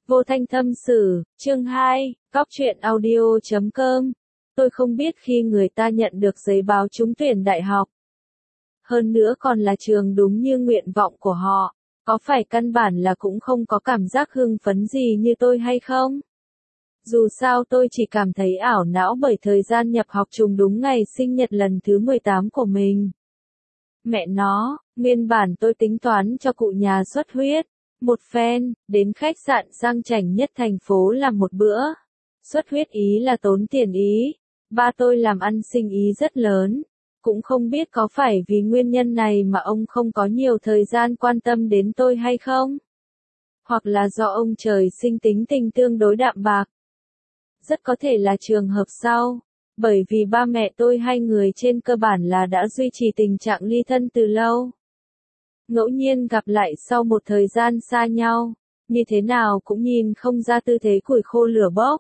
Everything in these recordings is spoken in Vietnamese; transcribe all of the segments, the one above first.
Vô Thanh Tâm Sử, chương 2, Cóc truyện audio.com. Tôi không biết khi người ta nhận được giấy báo trúng tuyển đại học. Hơn nữa còn là trường đúng như nguyện vọng của họ, có phải căn bản là cũng không có cảm giác hưng phấn gì như tôi hay không? Dù sao tôi chỉ cảm thấy ảo não bởi thời gian nhập học trùng đúng ngày sinh nhật lần thứ 18 của mình. Mẹ nó, nguyên bản tôi tính toán cho cụ nhà xuất huyết một phen, đến khách sạn sang chảnh nhất thành phố làm một bữa. Xuất huyết ý là tốn tiền ý, ba tôi làm ăn sinh ý rất lớn, cũng không biết có phải vì nguyên nhân này mà ông không có nhiều thời gian quan tâm đến tôi hay không? Hoặc là do ông trời sinh tính tình tương đối đạm bạc. Rất có thể là trường hợp sau, bởi vì ba mẹ tôi hai người trên cơ bản là đã duy trì tình trạng ly thân từ lâu. Ngẫu nhiên gặp lại sau một thời gian xa nhau, như thế nào cũng nhìn không ra tư thế củi khô lửa bốc.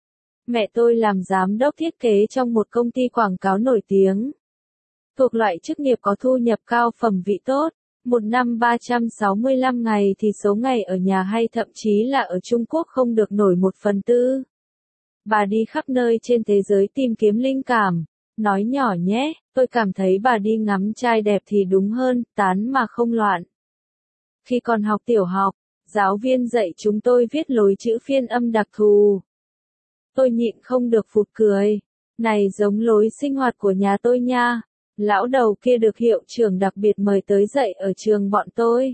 Mẹ tôi làm giám đốc thiết kế trong một công ty quảng cáo nổi tiếng. Thuộc loại chức nghiệp có thu nhập cao phẩm vị tốt, một năm 365 ngày thì số ngày ở nhà hay thậm chí là ở Trung Quốc không được nổi 1/4. Bà đi khắp nơi trên thế giới tìm kiếm linh cảm. Nói nhỏ nhé, tôi cảm thấy bà đi ngắm trai đẹp thì đúng hơn, tán mà không loạn. Khi còn học tiểu học, giáo viên dạy chúng tôi viết lối chữ phiên âm đặc thù. Tôi nhịn không được phụt cười. Này giống lối sinh hoạt của nhà tôi nha. Lão đầu kia được hiệu trưởng đặc biệt mời tới dạy ở trường bọn tôi.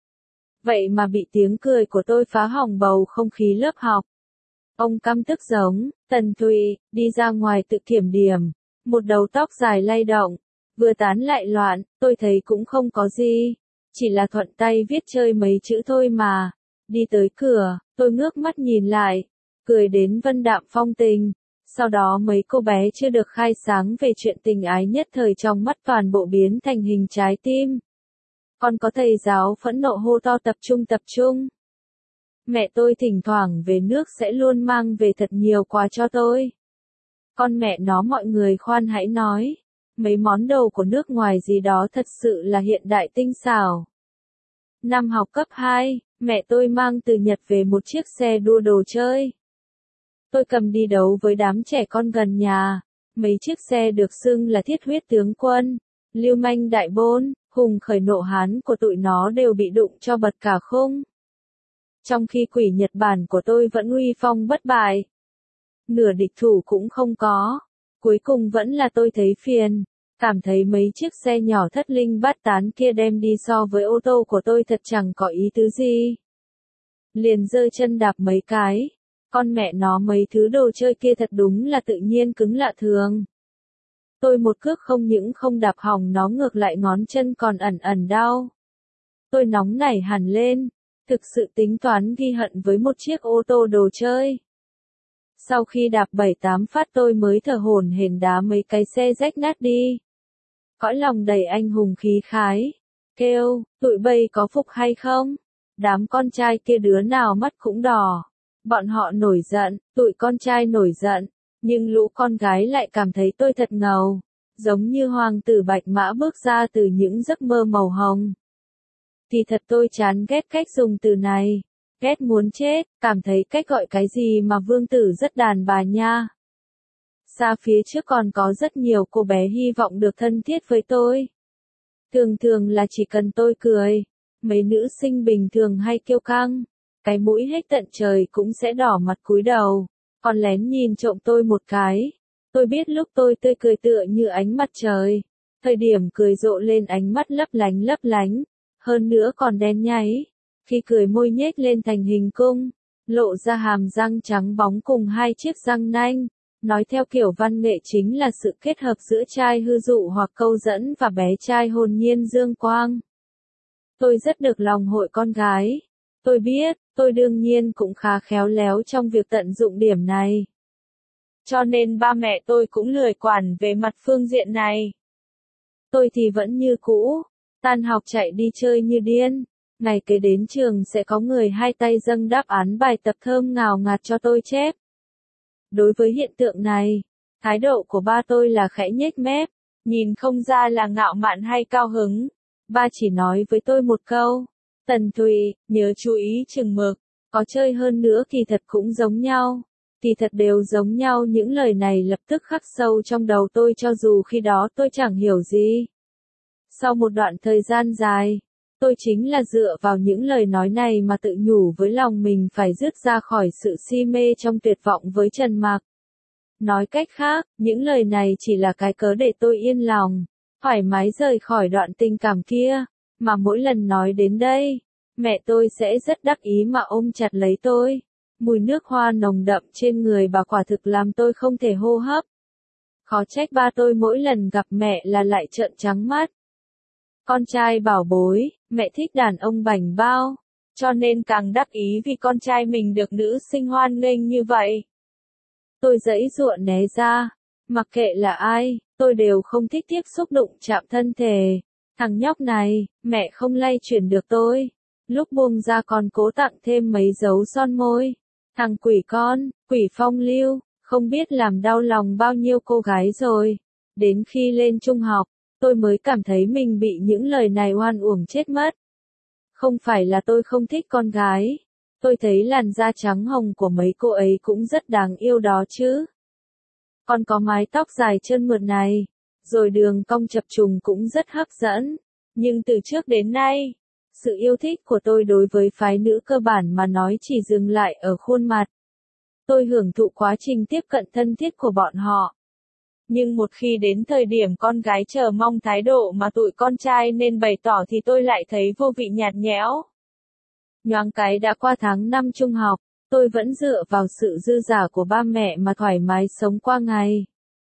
Vậy mà bị tiếng cười của tôi phá hỏng bầu không khí lớp học. Ông căm tức giống Tần Thụy, đi ra ngoài tự kiểm điểm. Một đầu tóc dài lay động, vừa tán lại loạn, tôi thấy cũng không có gì. Chỉ là thuận tay viết chơi mấy chữ thôi mà. Đi tới cửa, tôi ngước mắt nhìn lại, cười đến vân đạm phong tình. Sau đó mấy cô bé chưa được khai sáng về chuyện tình ái nhất thời trong mắt toàn bộ biến thành hình trái tim. Còn có thầy giáo phẫn nộ hô to tập trung. Mẹ tôi thỉnh thoảng về nước sẽ luôn mang về thật nhiều quà cho tôi. Con mẹ nó mọi người khoan hãy nói. Mấy món đồ của nước ngoài gì đó thật sự là hiện đại tinh xảo. Năm học cấp 2, mẹ tôi mang từ Nhật về một chiếc xe đua đồ chơi. Tôi cầm đi đấu với đám trẻ con gần nhà. Mấy chiếc xe được xưng là thiết huyết tướng quân, lưu manh đại bôn, hùng khởi nộ hán của tụi nó đều bị đụng cho bật cả khung. Trong khi quỷ Nhật Bản của tôi vẫn uy phong bất bại. Nửa địch thủ cũng không có. Cuối cùng vẫn là tôi thấy phiền. Cảm thấy mấy chiếc xe nhỏ thất linh bát tán kia đem đi so với ô tô của tôi thật chẳng có ý tứ gì. Liền giơ chân đạp mấy cái. Con mẹ nó mấy thứ đồ chơi kia thật đúng là tự nhiên cứng lạ thường. Tôi một cước không những không đạp hỏng nó ngược lại ngón chân còn ẩn ẩn đau. Tôi nóng nảy hẳn lên. Thực sự tính toán ghi hận với một chiếc ô tô đồ chơi. Sau khi đạp 7-8 phát tôi mới thở hổn hển đá mấy cái xe rách nát đi. Cõi lòng đầy anh hùng khí khái. Kêu, tụi bay có phục hay không? Đám con trai kia đứa nào mắt cũng đỏ. Bọn họ nổi giận, tụi con trai nổi giận. Nhưng lũ con gái lại cảm thấy tôi thật ngầu. Giống như hoàng tử bạch mã bước ra từ những giấc mơ màu hồng. Thì thật tôi chán ghét cách dùng từ này. Ghét muốn chết, cảm thấy cách gọi cái gì mà vương tử rất đàn bà nha. Xa phía trước còn có rất nhiều cô bé hy vọng được thân thiết với tôi. Thường là chỉ cần tôi cười, mấy nữ sinh bình thường hay kiêu căng, cái mũi hết tận trời cũng sẽ đỏ mặt cúi đầu, còn lén nhìn trộm tôi một cái. Tôi biết lúc tôi tươi cười tựa như ánh mặt trời, thời điểm cười rộ lên ánh mắt lấp lánh, hơn nữa còn đen nháy. Khi cười môi nhếch lên thành hình cung, lộ ra hàm răng trắng bóng cùng hai chiếc răng nanh, nói theo kiểu văn nghệ chính là sự kết hợp giữa trai hư dụ hoặc câu dẫn và bé trai hồn nhiên dương quang. Tôi rất được lòng hội con gái. Tôi biết, tôi đương nhiên cũng khá khéo léo trong việc tận dụng điểm này. Cho nên ba mẹ tôi cũng lười quản về mặt phương diện này. Tôi thì vẫn như cũ, tan học chạy đi chơi như điên. Ngày kế đến trường sẽ có người hai tay dâng đáp án bài tập thơm ngào ngạt cho tôi chép. Đối với hiện tượng này, thái độ của ba tôi là khẽ nhếch mép, nhìn không ra là ngạo mạn hay cao hứng. Ba chỉ nói với tôi một câu, Tần Thụy, nhớ chú ý chừng mực, Có chơi hơn nữa kỳ thật cũng giống nhau. Kỳ thật đều giống nhau, những lời này lập tức khắc sâu trong đầu tôi cho dù khi đó tôi chẳng hiểu gì. Sau một đoạn thời gian dài, tôi chính là dựa vào những lời nói này mà tự nhủ với lòng mình phải dứt ra khỏi sự si mê trong tuyệt vọng với Trần Mặc. Nói cách khác, những lời này chỉ là cái cớ để tôi yên lòng, thoải mái rời khỏi đoạn tình cảm kia, mà mỗi lần nói đến đây, mẹ tôi sẽ rất đắc ý mà ôm chặt lấy tôi. Mùi nước hoa nồng đậm trên người bà quả thực làm tôi không thể hô hấp. Khó trách ba tôi mỗi lần gặp mẹ là lại trợn trắng mắt. Con trai bảo bối, mẹ thích đàn ông bảnh bao, cho nên càng đắc ý vì con trai mình được nữ sinh hoan nghênh như vậy. Tôi giãy giụa né ra, mặc kệ là ai, tôi đều không thích tiếp xúc đụng chạm thân thể. Thằng nhóc này, mẹ không lay chuyển được tôi. Lúc buông ra còn cố tặng thêm mấy dấu son môi. Thằng quỷ con, quỷ phong lưu, không biết làm đau lòng bao nhiêu cô gái rồi. Đến khi lên trung học, tôi mới cảm thấy mình bị những lời này oan uổng chết mất. Không phải là tôi không thích con gái. Tôi thấy làn da trắng hồng của mấy cô ấy cũng rất đáng yêu đó chứ. Còn có mái tóc dài trơn mượt này, rồi đường cong chập trùng cũng rất hấp dẫn. Nhưng từ trước đến nay, sự yêu thích của tôi đối với phái nữ cơ bản mà nói chỉ dừng lại ở khuôn mặt. Tôi hưởng thụ quá trình tiếp cận thân thiết của bọn họ. Nhưng một khi đến thời điểm con gái chờ mong thái độ mà tụi con trai nên bày tỏ thì tôi lại thấy vô vị nhạt nhẽo. Nhoáng cái đã qua tháng 5 trung học, tôi vẫn dựa vào sự dư dả của ba mẹ mà thoải mái sống qua ngày.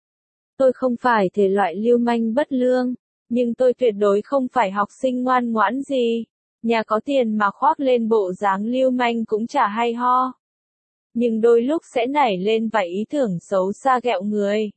Tôi không phải thể loại lưu manh bất lương, nhưng tôi tuyệt đối không phải học sinh ngoan ngoãn gì. Nhà có tiền mà khoác lên bộ dáng lưu manh cũng chả hay ho. Nhưng đôi lúc sẽ nảy lên vài ý tưởng xấu xa ghẹo người.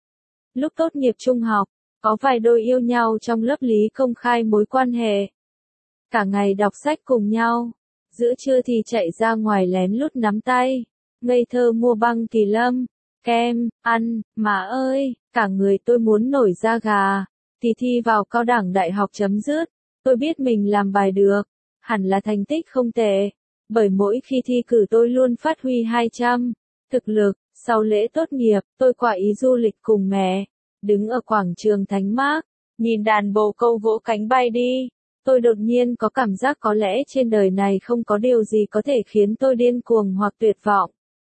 Lúc tốt nghiệp trung học, có vài đôi yêu nhau trong lớp lý công khai mối quan hệ. Cả ngày đọc sách cùng nhau, giữa trưa thì chạy ra ngoài lén lút nắm tay, ngây thơ mua băng Kỳ Lâm, kem, ăn, mà ơi, cả người tôi muốn nổi da gà. Thì thi vào cao đẳng đại học chấm dứt, tôi biết mình làm bài được, hẳn là thành tích không tệ, bởi mỗi khi thi cử tôi luôn phát huy 200, thực lực. Sau lễ tốt nghiệp, tôi quả ý du lịch cùng mẹ, đứng ở quảng trường Thánh Mác, nhìn đàn bồ câu vỗ cánh bay đi. Tôi đột nhiên có cảm giác có lẽ trên đời này không có điều gì có thể khiến tôi điên cuồng hoặc tuyệt vọng.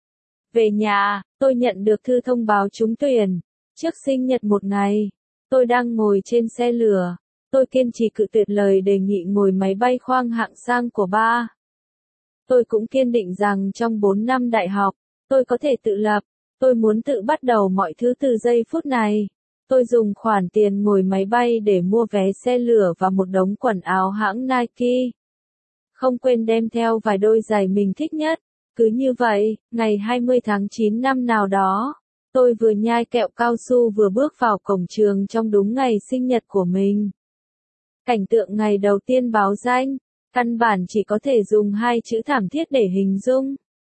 Về nhà, tôi nhận được thư thông báo trúng tuyển. Trước sinh nhật một ngày, tôi đang ngồi trên xe lửa. Tôi kiên trì cự tuyệt lời đề nghị ngồi máy bay khoang hạng sang của ba. Tôi cũng kiên định rằng trong 4 năm đại học, tôi có thể tự lập. Tôi muốn tự bắt đầu mọi thứ từ giây phút này. Tôi dùng khoản tiền ngồi máy bay để mua vé xe lửa và một đống quần áo hãng Nike. Không quên đem theo vài đôi giày mình thích nhất. Cứ như vậy, ngày 20 tháng 9 năm nào đó, tôi vừa nhai kẹo cao su vừa bước vào cổng trường trong đúng ngày sinh nhật của mình. Cảnh tượng ngày đầu tiên báo danh, căn bản chỉ có thể dùng hai chữ thảm thiết để hình dung.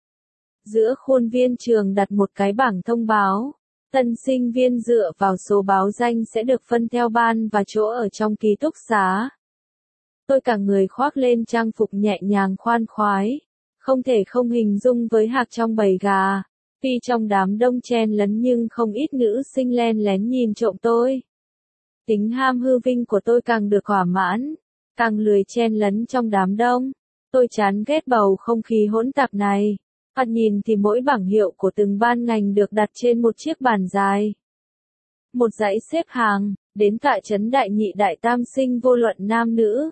Giữa khuôn viên trường đặt một cái bảng thông báo. Tân sinh viên dựa vào số báo danh sẽ được phân theo ban và chỗ ở trong ký túc xá. Tôi cả người khoác lên trang phục nhẹ nhàng khoan khoái. Không thể không hình dung với hạc trong bầy gà. Tuy trong đám đông chen lấn nhưng không ít nữ sinh len lén nhìn trộm tôi. Tính ham hư vinh của tôi càng được thỏa mãn. Càng lười chen lấn trong đám đông. Tôi chán ghét bầu không khí hỗn tạp này. Thoạt nhìn thì mỗi bảng hiệu của từng ban ngành được đặt trên một chiếc bàn dài. Một dãy xếp hàng, đến tại trấn đại nhị đại tam sinh vô luận nam nữ.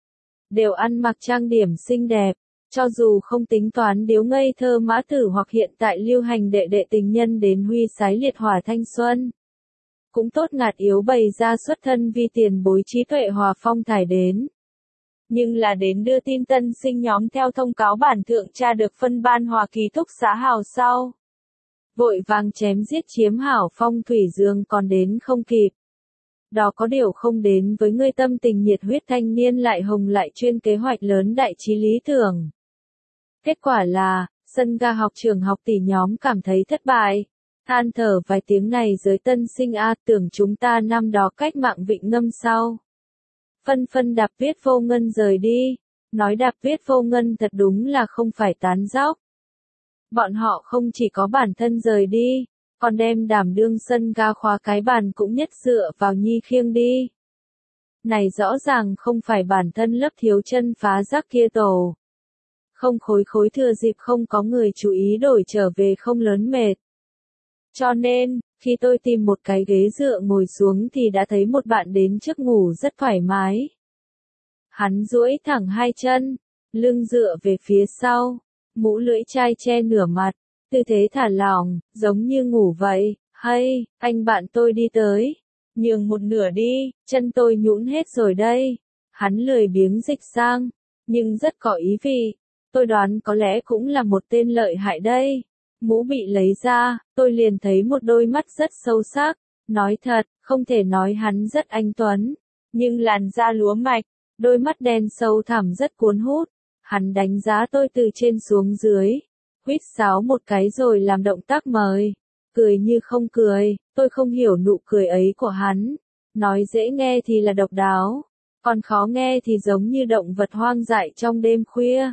Đều ăn mặc trang điểm xinh đẹp, cho dù không tính toán điếu ngây thơ mã tử hoặc hiện tại lưu hành đệ đệ tình nhân đến huy sái liệt hỏa thanh xuân. Cũng tốt ngạt yếu bày ra xuất thân vi tiền bối trí tuệ hòa phong thải đến. Nhưng là đến đưa tin tân sinh nhóm theo thông cáo bản thượng tra được phân ban hòa ký túc xá hào sau. Vội vàng chém giết chiếm hảo phong thủy dương còn đến không kịp. Đó có điều không đến với người tâm tình nhiệt huyết thanh niên lại hồng lại chuyên kế hoạch lớn đại trí lý tưởng. Kết quả là, sân ga học trường học tỷ nhóm cảm thấy thất bại. Than thở vài tiếng này giới tân sinh tưởng chúng ta năm đó cách mạng vịnh ngâm sau. Phân phân đạp viết vô ngân rời đi. Nói đạp tuyết vô ngân thật đúng là không phải tán dóc. Bọn họ không chỉ có bản thân rời đi, còn đem đảm đương sân ga khóa cái bàn cũng nhất dựa vào Nhi khiêng đi. Này rõ ràng không phải bản thân lấp thiếu chân phá rác kia tổ. Không khối khối thừa dịp không có người chú ý đổi trở về không lớn mệt. Cho nên, khi tôi tìm một cái ghế dựa ngồi xuống thì đã thấy một bạn đến trước ngủ rất thoải mái. Hắn duỗi thẳng hai chân, lưng dựa về phía sau, mũ lưỡi chai che nửa mặt, tư thế thả lỏng, giống như ngủ vậy. Hay, anh bạn tôi đi tới, nhường một nửa đi, chân tôi nhũn hết rồi đây. Hắn lười biếng dịch sang, nhưng rất có ý vị. Tôi đoán có lẽ cũng là một tên lợi hại đây. Mũ bị lấy ra, tôi liền thấy một đôi mắt rất sâu sắc. Nói thật, không thể nói hắn rất anh tuấn, nhưng làn da lúa mạch, đôi mắt đen sâu thẳm rất cuốn hút. Hắn đánh giá tôi từ trên xuống dưới, huýt sáo một cái rồi làm động tác mời. Cười như không cười, tôi không hiểu nụ cười ấy của hắn. Nói dễ nghe thì là độc đáo, còn khó nghe thì giống như động vật hoang dại trong đêm khuya.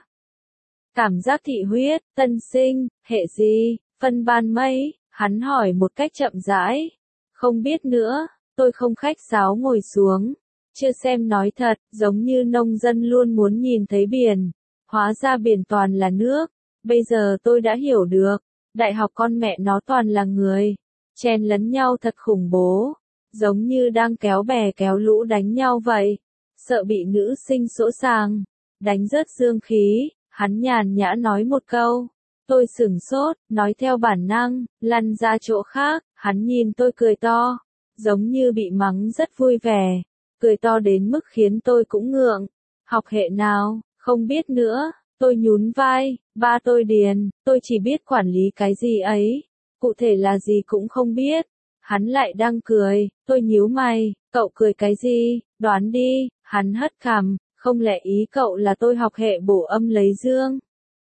Cảm giác thị huyết, tân sinh, hệ gì, phân ban mấy, hắn hỏi một cách chậm rãi. Không biết nữa, tôi không khách sáo ngồi xuống. Chưa xem nói thật, giống như nông dân luôn muốn nhìn thấy biển. Hóa ra biển toàn là nước. Bây giờ tôi đã hiểu được. Đại học con mẹ nó toàn là người. Chen lấn nhau thật khủng bố. Giống như đang kéo bè kéo lũ đánh nhau vậy. Sợ bị nữ sinh sỗ sàng. Đánh rớt dương khí. Hắn nhàn nhã nói một câu. Tôi sửng sốt, nói theo bản năng, lăn ra chỗ khác. Hắn nhìn tôi cười to. Giống như bị mắng rất vui vẻ. Cười to đến mức khiến tôi cũng ngượng. Học hệ nào, không biết nữa. Tôi nhún vai, ba tôi điền, tôi chỉ biết quản lý cái gì ấy. Cụ thể là gì cũng không biết. Hắn lại đang cười, tôi nhíu mày, cậu cười cái gì, đoán đi. Hắn hất cằm, không lẽ ý cậu là tôi học hệ bổ âm lấy dương?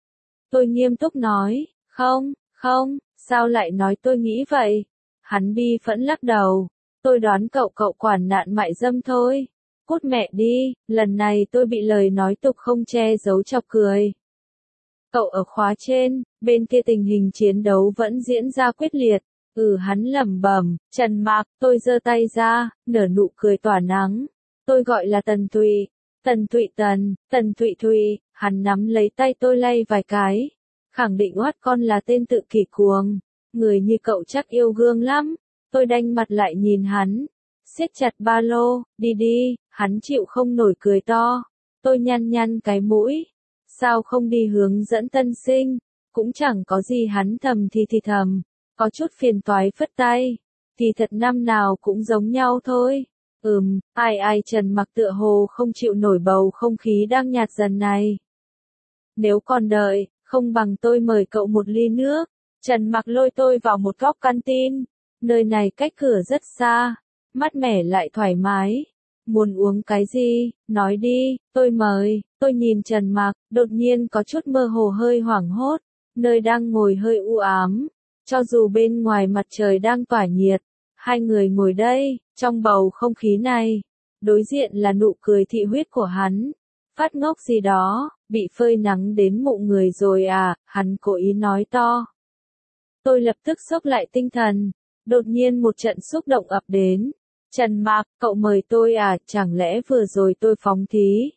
Tôi nghiêm túc nói, không, sao lại nói tôi nghĩ vậy? Hắn bi phẫn lắc đầu, tôi đoán cậu quản nạn mại dâm thôi. Cút mẹ đi, lần này tôi bị lời nói tục không che giấu chọc cười. Cậu ở khóa trên, bên kia tình hình chiến đấu vẫn diễn ra quyết liệt. Hắn lẩm bẩm, Trần Mạc, tôi giơ tay ra, nở nụ cười tỏa nắng. Tôi gọi là Tần Thụy, Tần Thụy Thụy, hắn nắm lấy tay tôi lay vài cái. Khẳng định oát con là tên tự kỷ cuồng. Người như cậu chắc yêu gương lắm. Tôi đanh mặt lại nhìn hắn. Siết chặt ba lô, đi, hắn chịu không nổi cười to. Tôi nhăn cái mũi. Sao không đi hướng dẫn tân sinh? Cũng chẳng có gì hắn thầm thì thầm. Có chút phiền toái phất tay. Thì thật năm nào cũng giống nhau thôi. Ai Trần Mặc tựa hồ không chịu nổi bầu không khí đang nhạt dần này. Nếu còn đợi, không bằng tôi mời cậu một ly nước. Trần Mặc lôi tôi vào một góc canteen. Nơi này cách cửa rất xa. Mát mẻ lại thoải mái. Muốn uống cái gì, nói đi, tôi mời. Tôi nhìn Trần Mạc, đột nhiên có chút mơ hồ hơi hoảng hốt. Nơi đang ngồi hơi u ám. Cho dù bên ngoài mặt trời đang tỏa nhiệt. Hai người ngồi đây, trong bầu không khí này. Đối diện là nụ cười thị huyết của hắn. Phát ngốc gì đó, bị phơi nắng đến mụ người rồi à, hắn cố ý nói to. Tôi lập tức xốc lại tinh thần. Đột nhiên một trận xúc động ập đến. Trần Mạc, cậu mời tôi à, chẳng lẽ vừa rồi tôi phóng thí?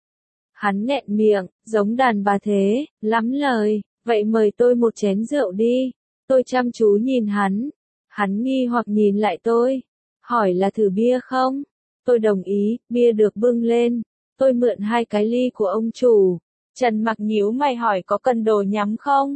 Hắn nghẹn miệng, giống đàn bà thế, lắm lời, vậy mời tôi một chén rượu đi. Tôi chăm chú nhìn hắn. Hắn nghi hoặc nhìn lại tôi. Hỏi là thử bia không? Tôi đồng ý, bia được bưng lên. Tôi mượn 2 cái ly của ông chủ. Trần Mặc nhíu mày hỏi có cần đồ nhắm không?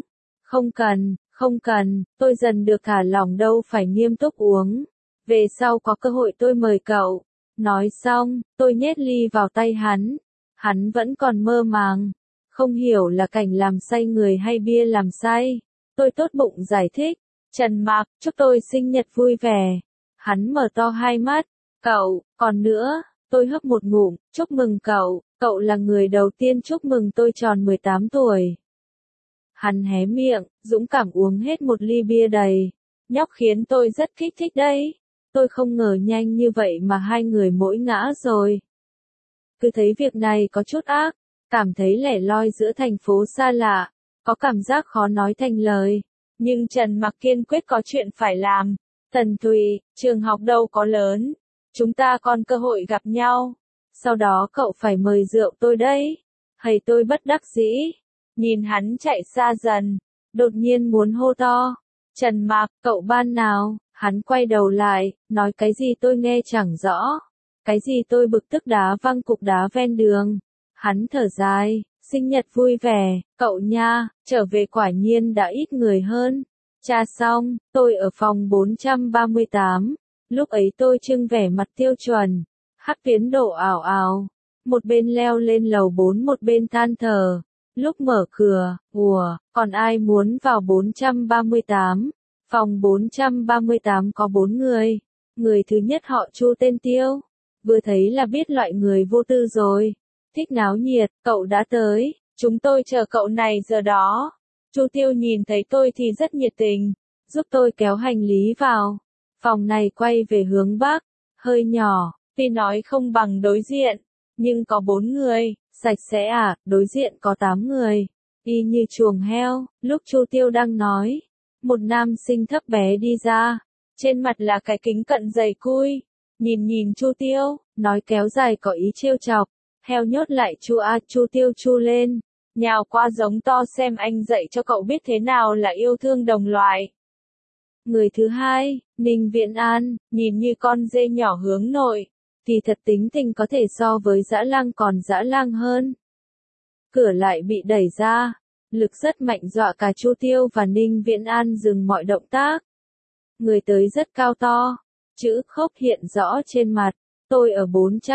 Không cần, tôi dần được thả lỏng đâu phải nghiêm túc uống. Về sau có cơ hội tôi mời cậu. Nói xong, tôi nhét ly vào tay hắn. Hắn vẫn còn mơ màng. Không hiểu là cảnh làm say người hay bia làm say. Tôi tốt bụng giải thích. Trần Mạc, chúc tôi sinh nhật vui vẻ. Hắn mở to hai mắt. Cậu, còn nữa, tôi hấp một ngụm, chúc mừng cậu là người đầu tiên chúc mừng tôi tròn 18 tuổi. Hắn hé miệng, dũng cảm uống hết một ly bia đầy. Nhóc khiến tôi rất kích thích đấy. Tôi không ngờ nhanh như vậy mà hai người mỗi ngã rồi. Cứ thấy việc này có chút ác. cảm thấy lẻ loi giữa thành phố xa lạ, có cảm giác khó nói thành lời. Nhưng Trần Mặc kiên quyết có chuyện phải làm. Tần Thùy, trường học đâu có lớn, chúng ta còn cơ hội gặp nhau. Sau đó cậu phải mời rượu tôi đấy. Hay tôi bất đắc dĩ. Nhìn hắn chạy xa dần, đột nhiên muốn hô to. Trần Mặc, cậu ban nào? Hắn quay đầu lại, nói cái gì tôi nghe chẳng rõ. Cái gì tôi bực tức đá văng cục đá ven đường. Hắn thở dài, sinh nhật vui vẻ, cậu nha, trở về quả nhiên đã ít người hơn. Tra xong, tôi ở phòng 438. Lúc ấy tôi trưng vẻ mặt tiêu chuẩn. Hắc tiến độ ảo ảo. Một bên leo lên lầu 4 một bên than thở. Lúc mở cửa, còn ai muốn vào 438? Phòng 438 có 4 người. Người thứ nhất họ Chu tên Tiêu. Vừa thấy là biết loại người vô tư rồi. Thích náo nhiệt, cậu đã tới. Chúng tôi chờ cậu này giờ đó. Chu Tiêu nhìn thấy tôi thì rất nhiệt tình. Giúp tôi kéo hành lý vào. Phòng này quay về hướng Bắc. Hơi nhỏ, tuy nói không bằng đối diện. Nhưng có 4 người, sạch sẽ à, đối diện có 8 người. Y như chuồng heo, lúc Chu Tiêu đang nói. Một nam sinh thấp bé đi ra. Trên mặt là cái kính cận dày cui. Nhìn Chu Tiêu, nói kéo dài có ý trêu chọc. Heo nhốt lại Chu Tiêu chu lên. Nhào qua giống to xem anh dạy cho cậu biết thế nào là yêu thương đồng loại. Người thứ hai, Ninh Viễn An, nhìn như con dê nhỏ hướng nội. Thì thật tính tình có thể so với dã lang còn dã lang hơn. Cửa lại bị đẩy ra. Lực rất mạnh dọa cả Chu Tiêu và Ninh Viễn An dừng mọi động tác. Người tới rất cao to. Chữ khốc hiện rõ trên mặt. Tôi ở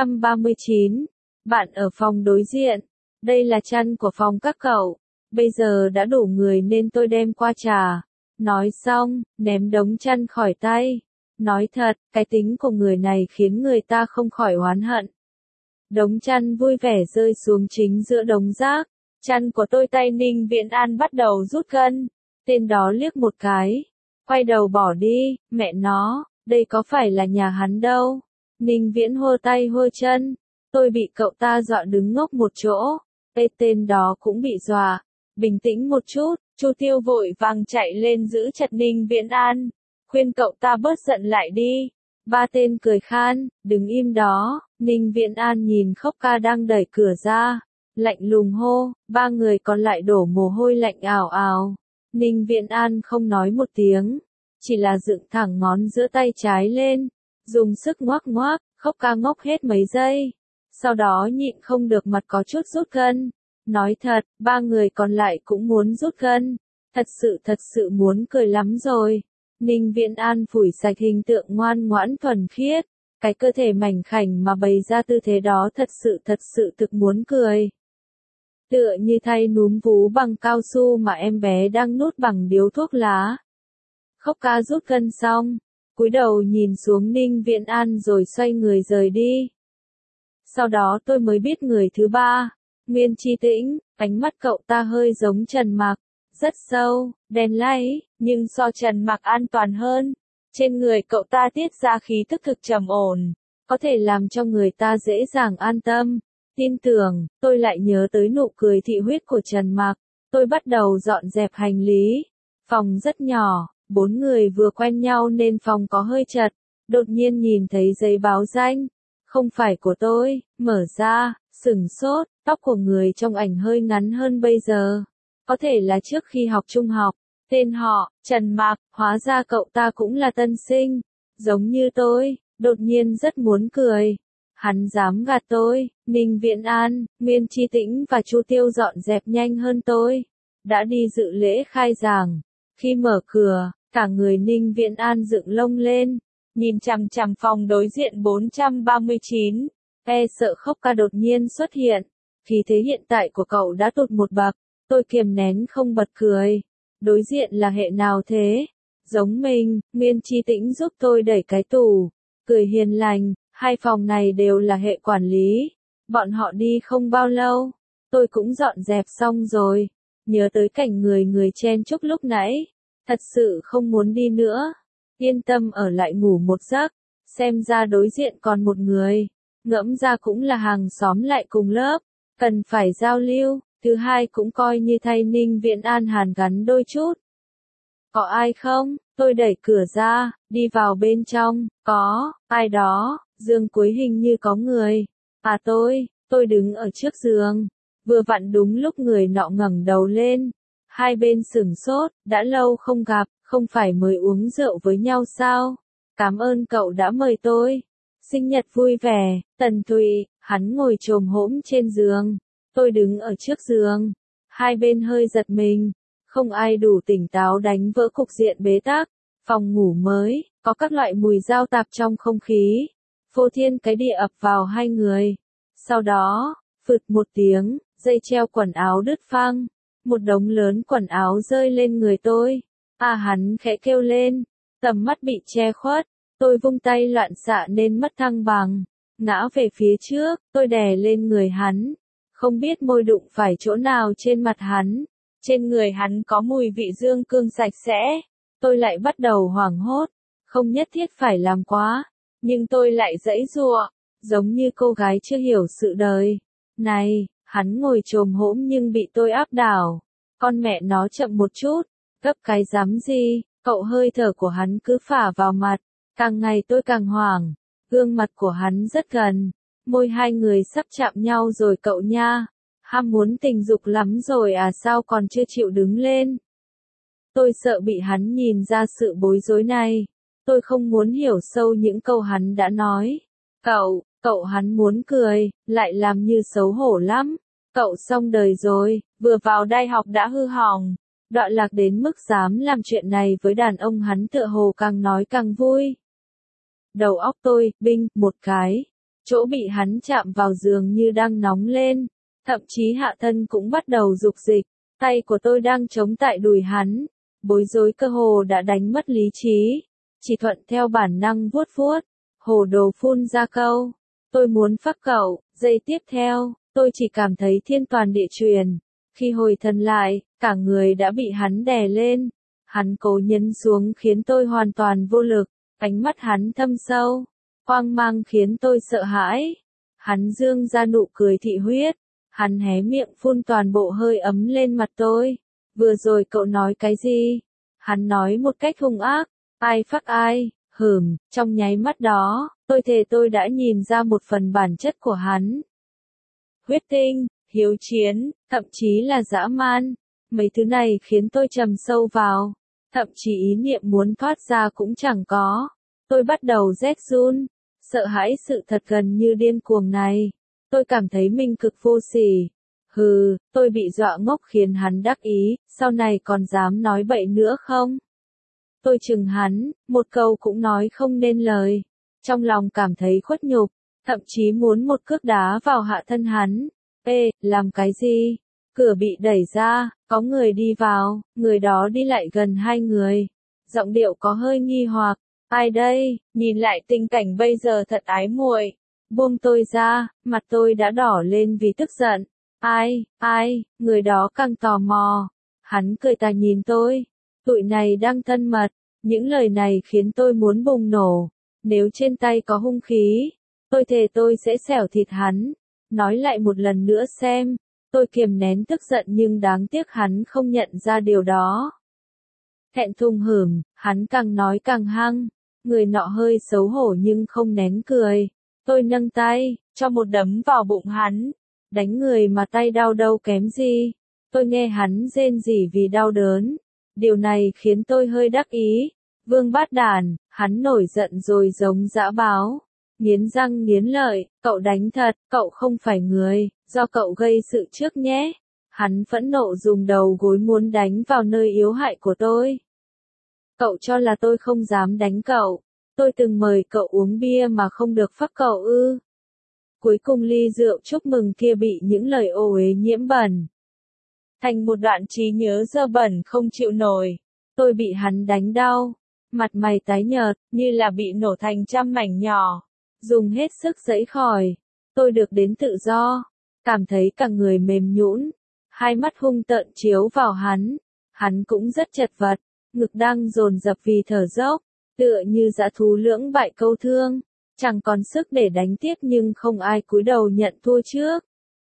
439. Bạn ở phòng đối diện. Đây là chăn của phòng các cậu. Bây giờ đã đủ người nên tôi đem qua trà. Nói xong, ném đống chăn khỏi tay. Nói thật, cái tính của người này khiến người ta không khỏi oán hận. Đống chăn vui vẻ rơi xuống chính giữa đống rác. Chăn của tôi tay Ninh Viễn An bắt đầu rút gân. Tên đó liếc một cái. Quay đầu bỏ đi, mẹ nó, đây có phải là nhà hắn đâu. Ninh Viễn hô tay hô chân. Tôi bị cậu ta dọa đứng ngốc một chỗ. Tên đó cũng bị dọa. Bình tĩnh một chút, Chu Tiêu vội vàng chạy lên giữ chặt Ninh Viễn An. Khuyên cậu ta bớt giận lại đi. Ba tên cười khan, đứng im đó. Ninh Viễn An nhìn Khốc Ca đang đẩy cửa ra. Lạnh lùng hô, ba người còn lại đổ mồ hôi lạnh ào ào. Ninh Viễn An không nói một tiếng. Chỉ là dựng thẳng ngón giữa tay trái lên. Dùng sức ngoác ngoác, Khốc Ca ngốc hết mấy giây. Sau đó nhịn không được mặt có chút rút gân. Nói thật, ba người còn lại cũng muốn rút gân. Thật sự muốn cười lắm rồi. Ninh Viễn An phủi sạch hình tượng ngoan ngoãn thuần khiết. Cái cơ thể mảnh khảnh mà bày ra tư thế đó thật sự thực muốn cười. Tựa như thay núm vú bằng cao su mà em bé đang nuốt bằng điếu thuốc lá. Khốc Ca rút gân xong, cúi đầu nhìn xuống Ninh Viễn An rồi xoay người rời đi. Sau đó tôi mới biết người thứ ba, Nguyên Chi Tĩnh, ánh mắt cậu ta hơi giống Trần Mặc, rất sâu, đen láy, nhưng so Trần Mặc an toàn hơn. Trên người cậu ta tiết ra khí thức thực trầm ổn, có thể làm cho người ta dễ dàng an tâm, tin tưởng. Tôi lại nhớ tới nụ cười thị huyết của Trần Mặc. Tôi bắt đầu dọn dẹp hành lý. Phòng rất nhỏ, 4 người vừa quen nhau nên phòng có hơi chật. Đột nhiên nhìn thấy giấy báo danh. Không phải của tôi, mở ra, sửng sốt, tóc của người trong ảnh hơi ngắn hơn bây giờ. Có thể là trước khi học trung học. Tên họ, Trần Mặc, hóa ra cậu ta cũng là tân sinh. Giống như tôi, đột nhiên rất muốn cười. Hắn dám gạt tôi. Ninh Viễn An, Nguyên Chi Tĩnh và Chu Tiêu dọn dẹp nhanh hơn tôi. Đã đi dự lễ khai giảng. Khi mở cửa, cả người Ninh Viễn An dựng lông lên. Nhìn chằm chằm phòng đối diện 439. Sợ Khốc Ca đột nhiên xuất hiện. Khí thế hiện tại của cậu đã tụt một bậc. Tôi kiềm nén không bật cười. Đối diện là hệ nào thế? Giống mình, Nguyên Chi Tĩnh giúp tôi đẩy cái tủ. Cười hiền lành, hai phòng này đều là hệ quản lý. Bọn họ đi không bao lâu. Tôi cũng dọn dẹp xong rồi. Nhớ tới cảnh người chen chúc lúc nãy. Thật sự không muốn đi nữa. Yên tâm ở lại ngủ một giấc. Xem ra đối diện còn một người. Ngẫm ra cũng là hàng xóm lại cùng lớp. cần phải giao lưu, thứ hai cũng coi như thay Ninh Viễn An Hàn gắn đôi chút. Có ai không? Tôi đẩy cửa ra, đi vào bên trong, có, ai đó, giường cuối hình như có người. À tôi đứng ở trước giường, vừa vặn đúng lúc người nọ ngẩng đầu lên. Hai bên sửng sốt, đã lâu không gặp, không phải mới uống rượu với nhau sao? Cảm ơn cậu đã mời tôi. Sinh nhật vui vẻ, Tần Thụy, hắn ngồi chồm hổm trên giường. Tôi đứng ở trước giường. Hai bên hơi giật mình. Không ai đủ tỉnh táo đánh vỡ cục diện bế tắc. Phòng ngủ mới, có các loại mùi dao tạp trong không khí. Phô thiên cái địa ập vào hai người. Sau đó, phụt một tiếng, dây treo quần áo đứt phăng. Một đống lớn quần áo rơi lên người tôi. À hắn khẽ kêu lên. Tầm mắt bị che khuất. Tôi vung tay loạn xạ nên mất thăng bằng. Ngã về phía trước, tôi đè lên người hắn. Không biết môi đụng phải chỗ nào trên mặt hắn. Trên người hắn có mùi vị dương cương sạch sẽ. Tôi lại bắt đầu hoảng hốt. Không nhất thiết phải làm quá. Nhưng tôi lại giãy giụa, giống như cô gái chưa hiểu sự đời. Này, hắn ngồi chồm hổm nhưng bị tôi áp đảo. Con mẹ nó chậm một chút. Gấp cái dám gì, cậu hơi thở của hắn cứ phả vào mặt. Càng ngày tôi càng hoảng. Gương mặt của hắn rất gần. Môi hai người sắp chạm nhau rồi cậu nha. Ham muốn tình dục lắm rồi à, sao còn chưa chịu đứng lên? Tôi sợ bị hắn nhìn ra sự bối rối này. Tôi không muốn hiểu sâu những câu hắn đã nói. Cậu hắn muốn cười, lại làm như xấu hổ lắm. Cậu xong đời rồi, vừa vào đại học đã hư hỏng. Đoạn lạc đến mức dám làm chuyện này với đàn ông, hắn tựa hồ càng nói càng vui. Đầu óc tôi, binh, một cái. Chỗ bị hắn chạm vào giường như đang nóng lên. Thậm chí hạ thân cũng bắt đầu dục dịch. Tay của tôi đang chống tại đùi hắn. Bối rối cơ hồ đã đánh mất lý trí. Chỉ thuận theo bản năng vuốt vuốt. Hồ đồ phun ra câu. Tôi muốn phắc cậu. Giây tiếp theo, tôi chỉ cảm thấy thiên toàn địa chuyền. Khi hồi thần lại, cả người đã bị hắn đè lên. Hắn cố nhấn xuống khiến tôi hoàn toàn vô lực. Ánh mắt hắn thâm sâu. Hoang mang khiến tôi sợ hãi. Hắn dương ra nụ cười thị huyết. Hắn hé miệng phun toàn bộ hơi ấm lên mặt tôi. Vừa rồi cậu nói cái gì? Hắn nói một cách hung ác. Ai phắc ai? Trong nháy mắt đó, tôi thề tôi đã nhìn ra một phần bản chất của hắn. Huyết tinh, hiếu chiến, thậm chí là dã man. Mấy thứ này khiến tôi trầm sâu vào. Thậm chí ý niệm muốn thoát ra cũng chẳng có. Tôi bắt đầu rét run. Sợ hãi sự thật gần như điên cuồng này. Tôi cảm thấy mình cực vô sỉ. Tôi bị dọa ngốc khiến hắn đắc ý, sau này còn dám nói bậy nữa không? Tôi chừng hắn, một câu cũng nói không nên lời. Trong lòng cảm thấy khuất nhục, thậm chí muốn một cước đá vào hạ thân hắn. Ê, làm cái gì? Cửa bị đẩy ra, có người đi vào, người đó đi lại gần hai người. Giọng điệu có hơi nghi hoặc. Ai đây? Nhìn lại tình cảnh bây giờ thật ái muội. Buông tôi ra, mặt tôi đã đỏ lên vì tức giận. Ai, người đó càng tò mò. Hắn cười tà nhìn tôi. Tụi này đang thân mật. Những lời này khiến tôi muốn bùng nổ. Nếu trên tay có hung khí, tôi thề tôi sẽ xẻo thịt hắn. Nói lại một lần nữa xem. Tôi kiềm nén tức giận nhưng đáng tiếc hắn không nhận ra điều đó. Thẹn thùng hắn càng nói càng hăng. Người nọ hơi xấu hổ nhưng không nén cười. Tôi nâng tay, cho một đấm vào bụng hắn. Đánh người mà tay đau đâu kém gì. Tôi nghe hắn rên rỉ vì đau đớn. Điều này khiến tôi hơi đắc ý. Vương bát đàn, hắn nổi giận rồi giống dã báo. Nghiến răng nghiến lợi, cậu đánh thật, cậu không phải người, do cậu gây sự trước nhé. Hắn phẫn nộ dùng đầu gối muốn đánh vào nơi yếu hại của tôi. Cậu cho là tôi không dám đánh cậu. Tôi từng mời cậu uống bia mà không được phác cậu ư. Cuối cùng ly rượu chúc mừng kia bị những lời ô uế nhiễm bẩn. Thành một đoạn trí nhớ dơ bẩn không chịu nổi. Tôi bị hắn đánh đau. Mặt mày tái nhợt, như là bị nổ thành trăm mảnh nhỏ. Dùng hết sức giãy khỏi. Tôi được đến tự do. Cảm thấy cả người mềm nhũn. Hai mắt hung tợn chiếu vào hắn. Hắn cũng rất chật vật. Ngực đang dồn dập vì thở dốc. Tựa như dã thú lưỡng bại câu thương. Chẳng còn sức để đánh tiếp nhưng không ai cúi đầu nhận thua trước.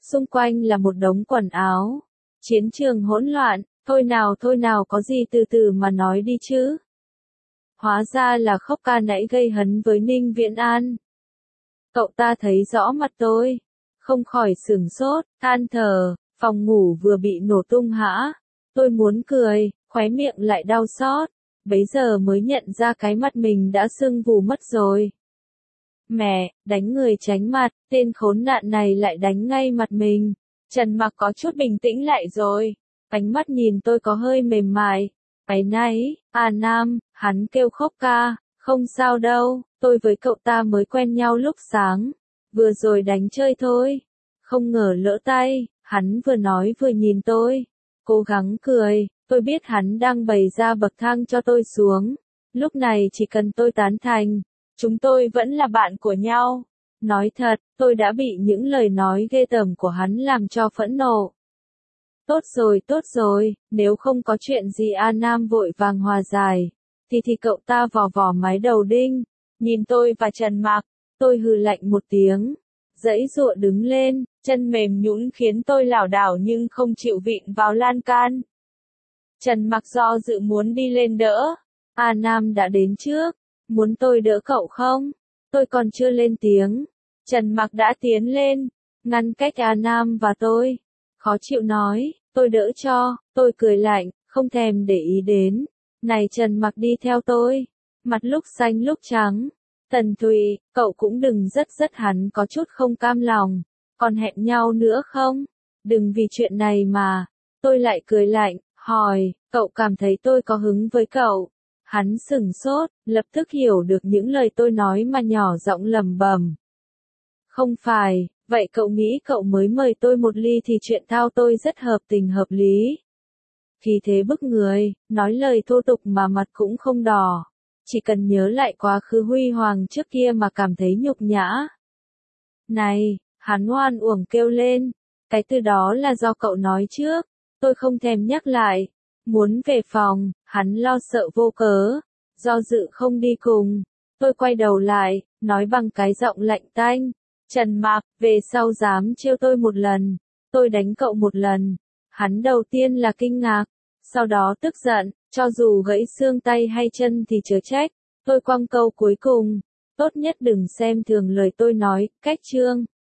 xung quanh là một đống quần áo. Chiến trường hỗn loạn, thôi nào có gì từ từ mà nói đi chứ. Hóa ra là Khốc Ca nãy gây hấn với Ninh Viễn An. Cậu ta thấy rõ mặt tôi, không khỏi sửng sốt, than thở, phòng ngủ vừa bị nổ tung hả? Tôi muốn cười, khóe miệng lại đau xót, bấy giờ mới nhận ra cái mặt mình đã sưng vù mất rồi. Mẹ, đánh người tránh mặt, tên khốn nạn này lại đánh ngay mặt mình. Trần Mặc có chút bình tĩnh lại rồi, ánh mắt nhìn tôi có hơi mềm mại. Áy náy, à Nam, hắn kêu Khốc Ca, không sao đâu, tôi với cậu ta mới quen nhau lúc sáng, vừa rồi đánh chơi thôi. Không ngờ lỡ tay, hắn vừa nói vừa nhìn tôi, cố gắng cười, tôi biết hắn đang bày ra bậc thang cho tôi xuống. Lúc này chỉ cần tôi tán thành, chúng tôi vẫn là bạn của nhau. Nói thật, tôi đã bị những lời nói ghê tởm của hắn làm cho phẫn nộ. Tốt rồi, nếu không có chuyện gì A Nam vội vàng hòa giải, thì cậu ta vò vò mái đầu đinh, nhìn tôi và Trần Mặc, tôi hừ lạnh một tiếng, giãy giụa đứng lên, chân mềm nhũn khiến tôi lảo đảo nhưng không chịu vịn vào lan can. Trần Mặc do dự muốn đi lên đỡ, A Nam đã đến trước, muốn tôi đỡ cậu không? Tôi còn chưa lên tiếng, Trần Mặc đã tiến lên, ngăn cách A Nam và tôi. Khó chịu nói, tôi đỡ cho, tôi cười lạnh, không thèm để ý đến. Này Trần Mặc đi theo tôi, mặt lúc xanh lúc trắng. Tần Thụy, cậu cũng đừng rất hắn có chút không cam lòng, còn hẹn nhau nữa không? Đừng vì chuyện này mà. Tôi lại cười lạnh, hỏi, cậu cảm thấy tôi có hứng với cậu? Hắn sửng sốt, lập tức hiểu được những lời tôi nói mà nhỏ giọng lẩm bẩm. Không phải, vậy cậu nghĩ cậu mới mời tôi một ly thì chuyện thao tôi rất hợp tình hợp lý. Khí thế bức người, nói lời thô tục mà mặt cũng không đỏ. Chỉ cần nhớ lại quá khứ huy hoàng trước kia mà cảm thấy nhục nhã. Này, hắn oan uổng kêu lên, cái từ đó là do cậu nói trước, tôi không thèm nhắc lại. Muốn về phòng, hắn lo sợ vô cớ, do dự không đi cùng. Tôi quay đầu lại, nói bằng cái giọng lạnh tanh. Trần Mặc, về sau dám trêu tôi một lần, tôi đánh cậu một lần. Hắn đầu tiên là kinh ngạc, sau đó tức giận, cho dù gãy xương tay hay chân thì chớ trách. Tôi quăng câu cuối cùng, tốt nhất đừng xem thường lời tôi nói, cách chương.